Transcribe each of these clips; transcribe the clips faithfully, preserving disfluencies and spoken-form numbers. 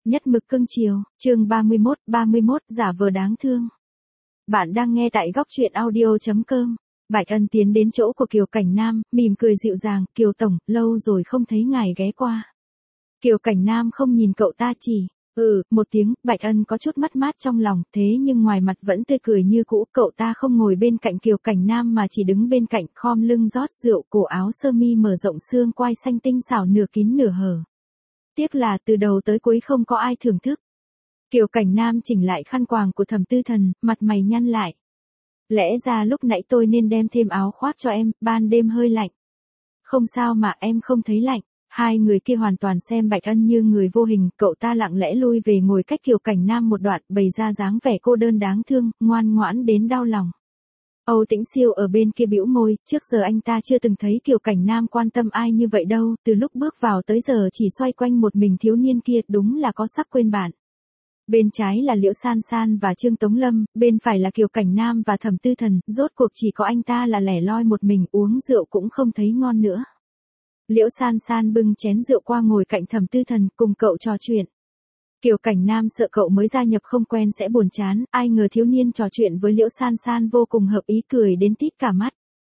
Nhất mực cưng chiều, chương ba mươi mốt, ba mươi mốt giả vờ đáng thương. Bạn đang nghe tại góc truyện audio chấm com. Bạch Ân tiến đến chỗ của Kiều Cảnh Nam, mỉm cười dịu dàng, Kiều Tổng, lâu rồi không thấy ngài ghé qua. Kiều Cảnh Nam không nhìn cậu ta chỉ, ừ, một tiếng, Bạch Ân có chút mất mát trong lòng, thế nhưng ngoài mặt vẫn tươi cười như cũ, cậu ta không ngồi bên cạnh Kiều Cảnh Nam mà chỉ đứng bên cạnh, khom lưng rót rượu, cổ áo sơ mi mở rộng xương quai xanh tinh xảo nửa kín nửa hở. Tiếc là từ đầu tới cuối không có ai thưởng thức. Kiều Cảnh Nam chỉnh lại khăn quàng của Thẩm Tư Thần, mặt mày nhăn lại. Lẽ ra lúc nãy tôi nên đem thêm áo khoác cho em, ban đêm hơi lạnh. Không sao mà em không thấy lạnh. Hai người kia hoàn toàn xem Bạch Ân như người vô hình, cậu ta lặng lẽ lui về ngồi cách Kiều Cảnh Nam một đoạn, bày ra dáng vẻ cô đơn đáng thương, ngoan ngoãn đến đau lòng. Âu Tĩnh Siêu ở bên kia bĩu môi, trước giờ anh ta chưa từng thấy Kiều Cảnh Nam quan tâm ai như vậy đâu, từ lúc bước vào tới giờ chỉ xoay quanh một mình thiếu niên kia, đúng là có sắc quên bạn. Bên trái là Liễu San San và Trương Tống Lâm, bên phải là Kiều Cảnh Nam và Thẩm Tư Thần, rốt cuộc chỉ có anh ta là lẻ loi một mình, uống rượu cũng không thấy ngon nữa. Liễu San San bưng chén rượu qua ngồi cạnh Thẩm Tư Thần, cùng cậu trò chuyện. Kiều Cảnh Nam sợ cậu mới gia nhập không quen sẽ buồn chán, ai ngờ thiếu niên trò chuyện với Liễu San San vô cùng hợp ý, cười đến tít cả mắt.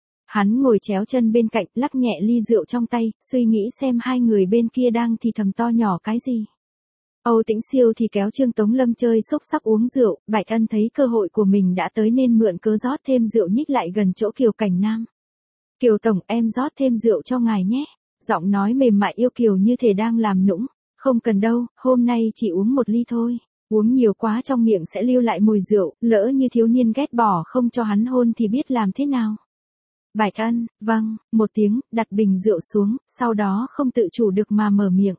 Hắn ngồi chéo chân bên cạnh, lắc nhẹ ly rượu trong tay, suy nghĩ xem hai người bên kia đang thì thầm to nhỏ cái gì. Âu Tĩnh Siêu thì kéo Trương Tống Lâm chơi xúc xắc uống rượu, Bạch Ân thấy cơ hội của mình đã tới nên mượn cớ rót thêm rượu nhích lại gần chỗ Kiều Cảnh Nam. Kiều Tổng, em rót thêm rượu cho ngài nhé. Giọng nói mềm mại yêu kiều như thể đang làm nũng. Không cần đâu, hôm nay chỉ uống một ly thôi. Uống nhiều quá trong miệng sẽ lưu lại mùi rượu, lỡ như thiếu niên ghét bỏ không cho hắn hôn thì biết làm thế nào. Bạch Ân, vâng, một tiếng, đặt bình rượu xuống, sau đó không tự chủ được mà mở miệng.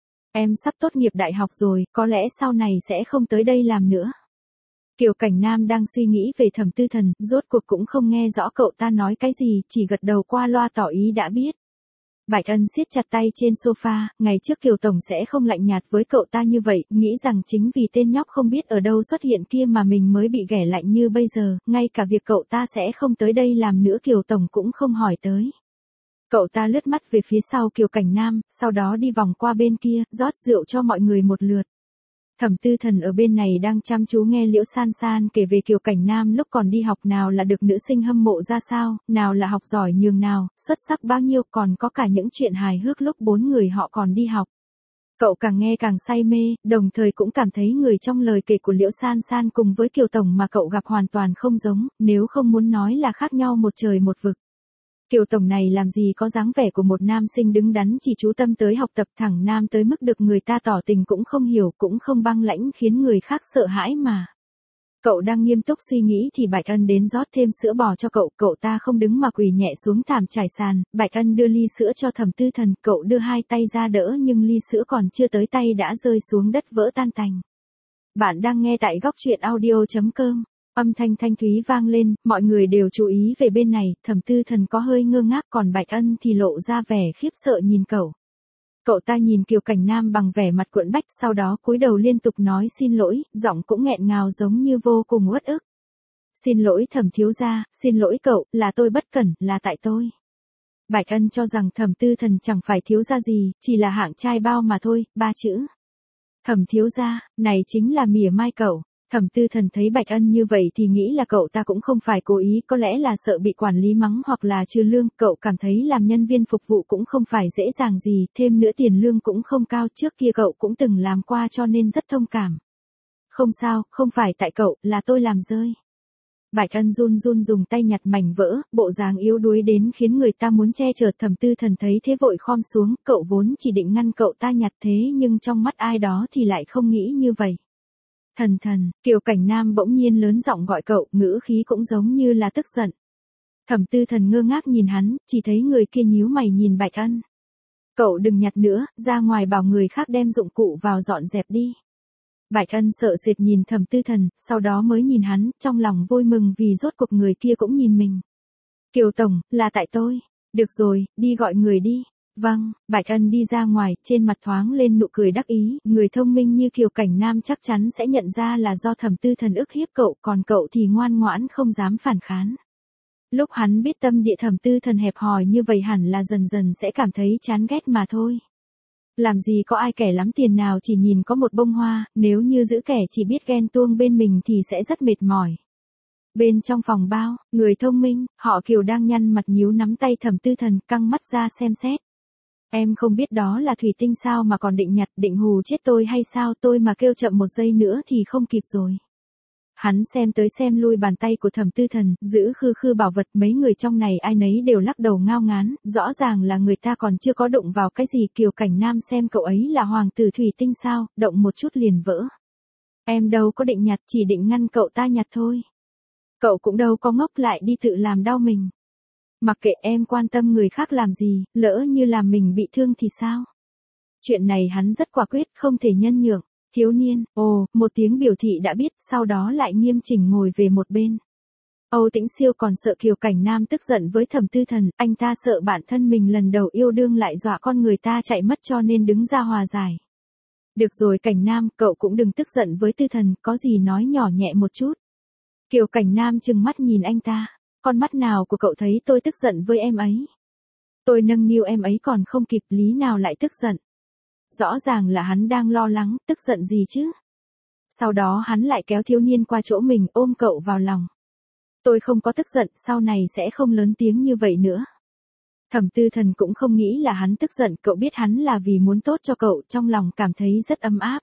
Em sắp tốt nghiệp đại học rồi, có lẽ sau này sẽ không tới đây làm nữa. Kiều Cảnh Nam đang suy nghĩ về Thẩm Tư Thần, rốt cuộc cũng không nghe rõ cậu ta nói cái gì, chỉ gật đầu qua loa tỏ ý đã biết. Bạch Ân siết chặt tay trên sofa, ngày trước Kiều Tổng sẽ không lạnh nhạt với cậu ta như vậy, nghĩ rằng chính vì tên nhóc không biết ở đâu xuất hiện kia mà mình mới bị ghẻ lạnh như bây giờ, ngay cả việc cậu ta sẽ không tới đây làm nữa Kiều Tổng cũng không hỏi tới. Cậu ta lướt mắt về phía sau Kiều Cảnh Nam, sau đó đi vòng qua bên kia, rót rượu cho mọi người một lượt. Thẩm Tư Thần ở bên này đang chăm chú nghe Liễu San San kể về Kiều Cảnh Nam lúc còn đi học, nào là được nữ sinh hâm mộ ra sao, nào là học giỏi nhường nào, xuất sắc bao nhiêu, còn có cả những chuyện hài hước lúc bốn người họ còn đi học. Cậu càng nghe càng say mê, đồng thời cũng cảm thấy người trong lời kể của Liễu San San cùng với Kiều Tổng mà cậu gặp hoàn toàn không giống, nếu không muốn nói là khác nhau một trời một vực. Kiều Tổng này làm gì có dáng vẻ của một nam sinh đứng đắn chỉ chú tâm tới học tập, thẳng nam tới mức được người ta tỏ tình cũng không hiểu, cũng không băng lãnh khiến người khác sợ hãi mà. Cậu đang nghiêm túc suy nghĩ thì Bạch Ân đến rót thêm sữa bò cho cậu, cậu ta không đứng mà quỳ nhẹ xuống thảm trải sàn, Bạch Ân đưa ly sữa cho Thẩm Tư Thần, cậu đưa hai tay ra đỡ nhưng ly sữa còn chưa tới tay đã rơi xuống đất vỡ tan tành. Bạn đang nghe tại góc truyện audio chấm com. Âm thanh thanh thúy vang lên, mọi người đều chú ý về bên này, Thẩm Tư Thần có hơi ngơ ngác, còn Bạch Ân thì lộ ra vẻ khiếp sợ nhìn cậu. Cậu ta nhìn Kiều Cảnh Nam bằng vẻ mặt cuộn bách, sau đó cúi đầu liên tục nói xin lỗi, giọng cũng nghẹn ngào giống như vô cùng uất ức. Xin lỗi Thẩm thiếu gia, xin lỗi cậu, là tôi bất cẩn, là tại tôi. Bạch Ân cho rằng Thẩm Tư Thần chẳng phải thiếu gia gì, chỉ là hạng trai bao mà thôi, ba chữ. Thẩm thiếu gia, này chính là mỉa mai cậu. Thẩm Tư Thần thấy Bạch Ân như vậy thì nghĩ là cậu ta cũng không phải cố ý, có lẽ là sợ bị quản lý mắng hoặc là trừ lương, cậu cảm thấy làm nhân viên phục vụ cũng không phải dễ dàng gì, thêm nữa tiền lương cũng không cao, trước kia cậu cũng từng làm qua cho nên rất thông cảm. Không sao, không phải tại cậu, là tôi làm rơi. Bạch Ân run run dùng tay nhặt mảnh vỡ, bộ dáng yếu đuối đến khiến người ta muốn che chở. Thẩm Tư Thần thấy thế vội khom xuống, cậu vốn chỉ định ngăn cậu ta nhặt thế nhưng trong mắt ai đó thì lại không nghĩ như vậy. Thần thần, Kiều Cảnh Nam bỗng nhiên lớn giọng gọi cậu, ngữ khí cũng giống như là tức giận. Thẩm Tư Thần ngơ ngác nhìn hắn, chỉ thấy người kia nhíu mày nhìn Bạch Ân. Cậu đừng nhặt nữa, ra ngoài bảo người khác đem dụng cụ vào dọn dẹp đi. Bạch Ân sợ sệt nhìn Thẩm Tư Thần, sau đó mới nhìn hắn, trong lòng vui mừng vì rốt cuộc người kia cũng nhìn mình. Kiều Tổng, là tại tôi. Được rồi, đi gọi người đi. Vâng, Bạch Ân đi ra ngoài, trên mặt thoáng lên nụ cười đắc ý, người thông minh như Kiều Cảnh Nam chắc chắn sẽ nhận ra là do Thẩm Tư Thần ức hiếp cậu, còn cậu thì ngoan ngoãn không dám phản kháng. Lúc hắn biết tâm địa Thẩm Tư Thần hẹp hòi như vậy hẳn là dần dần sẽ cảm thấy chán ghét mà thôi. Làm gì có ai kẻ lắm tiền nào chỉ nhìn có một bông hoa, nếu như giữ kẻ chỉ biết ghen tuông bên mình thì sẽ rất mệt mỏi. Bên trong phòng bao, người thông minh, họ Kiều đang nhăn mặt nhíu nắm tay Thẩm Tư Thần, căng mắt ra xem xét. Em không biết đó là thủy tinh sao mà còn định nhặt, định hù chết tôi hay sao, tôi mà kêu chậm một giây nữa thì không kịp rồi. Hắn xem tới xem lui bàn tay của Thẩm Tư Thần, giữ khư khư bảo vật, mấy người trong này ai nấy đều lắc đầu ngao ngán, rõ ràng là người ta còn chưa có đụng vào cái gì. Kiều Cảnh Nam xem cậu ấy là hoàng tử thủy tinh sao, động một chút liền vỡ. Em đâu có định nhặt, chỉ định ngăn cậu ta nhặt thôi. Cậu cũng đâu có ngốc lại đi tự làm đau mình. Mặc kệ, em quan tâm người khác làm gì, lỡ như làm mình bị thương thì sao? Chuyện này hắn rất quả quyết, không thể nhân nhượng. Thiếu niên, ồ, một tiếng biểu thị đã biết, sau đó lại nghiêm chỉnh ngồi về một bên. Âu Tĩnh Siêu còn sợ Kiều Cảnh Nam tức giận với Thẩm Tư Thần, anh ta sợ bản thân mình lần đầu yêu đương lại dọa con người ta chạy mất cho nên đứng ra hòa giải. Được rồi Cảnh Nam, cậu cũng đừng tức giận với Tư Thần, có gì nói nhỏ nhẹ một chút. Kiều Cảnh Nam trừng mắt nhìn anh ta, con mắt nào của cậu thấy tôi tức giận với em ấy? Tôi nâng niu em ấy còn không kịp, lý nào lại tức giận? Rõ ràng là hắn đang lo lắng, tức giận gì chứ? Sau đó hắn lại kéo thiếu niên qua chỗ mình, ôm cậu vào lòng. Tôi không có tức giận, sau này sẽ không lớn tiếng như vậy nữa. Thẩm Tư Thần cũng không nghĩ là hắn tức giận, cậu biết hắn là vì muốn tốt cho cậu, trong lòng cảm thấy rất ấm áp.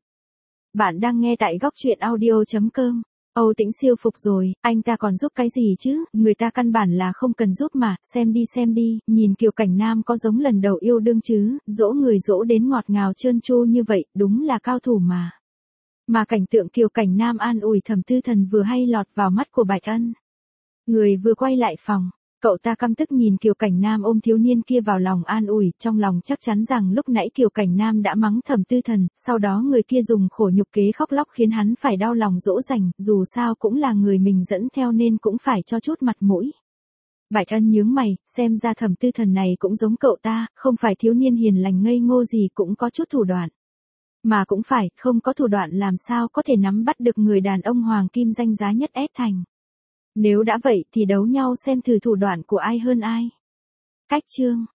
Bạn đang nghe tại góc truyện audio chấm com. Âu Tĩnh Siêu phục rồi, anh ta còn giúp cái gì chứ, người ta căn bản là không cần giúp mà, xem đi xem đi, nhìn Kiều Cảnh Nam có giống lần đầu yêu đương chứ, dỗ người dỗ đến ngọt ngào trơn tru như vậy, đúng là cao thủ mà. Mà cảnh tượng Kiều Cảnh Nam an ủi Thẩm Tư Thần vừa hay lọt vào mắt của Bạch Ân. Người vừa quay lại phòng, cậu ta căm tức nhìn Kiều Cảnh Nam ôm thiếu niên kia vào lòng an ủi, trong lòng chắc chắn rằng lúc nãy Kiều Cảnh Nam đã mắng Thẩm Tư Thần, sau đó người kia dùng khổ nhục kế khóc lóc khiến hắn phải đau lòng dỗ dành, dù sao cũng là người mình dẫn theo nên cũng phải cho chút mặt mũi. Bạch Ân nhướng mày, xem ra Thẩm Tư Thần này cũng giống cậu ta, không phải thiếu niên hiền lành ngây ngô gì, cũng có chút thủ đoạn. Mà cũng phải, không có thủ đoạn làm sao có thể nắm bắt được người đàn ông hoàng kim danh giá nhất ép thành. Nếu đã vậy thì đấu nhau xem thử thủ đoạn của ai hơn ai. Cách chương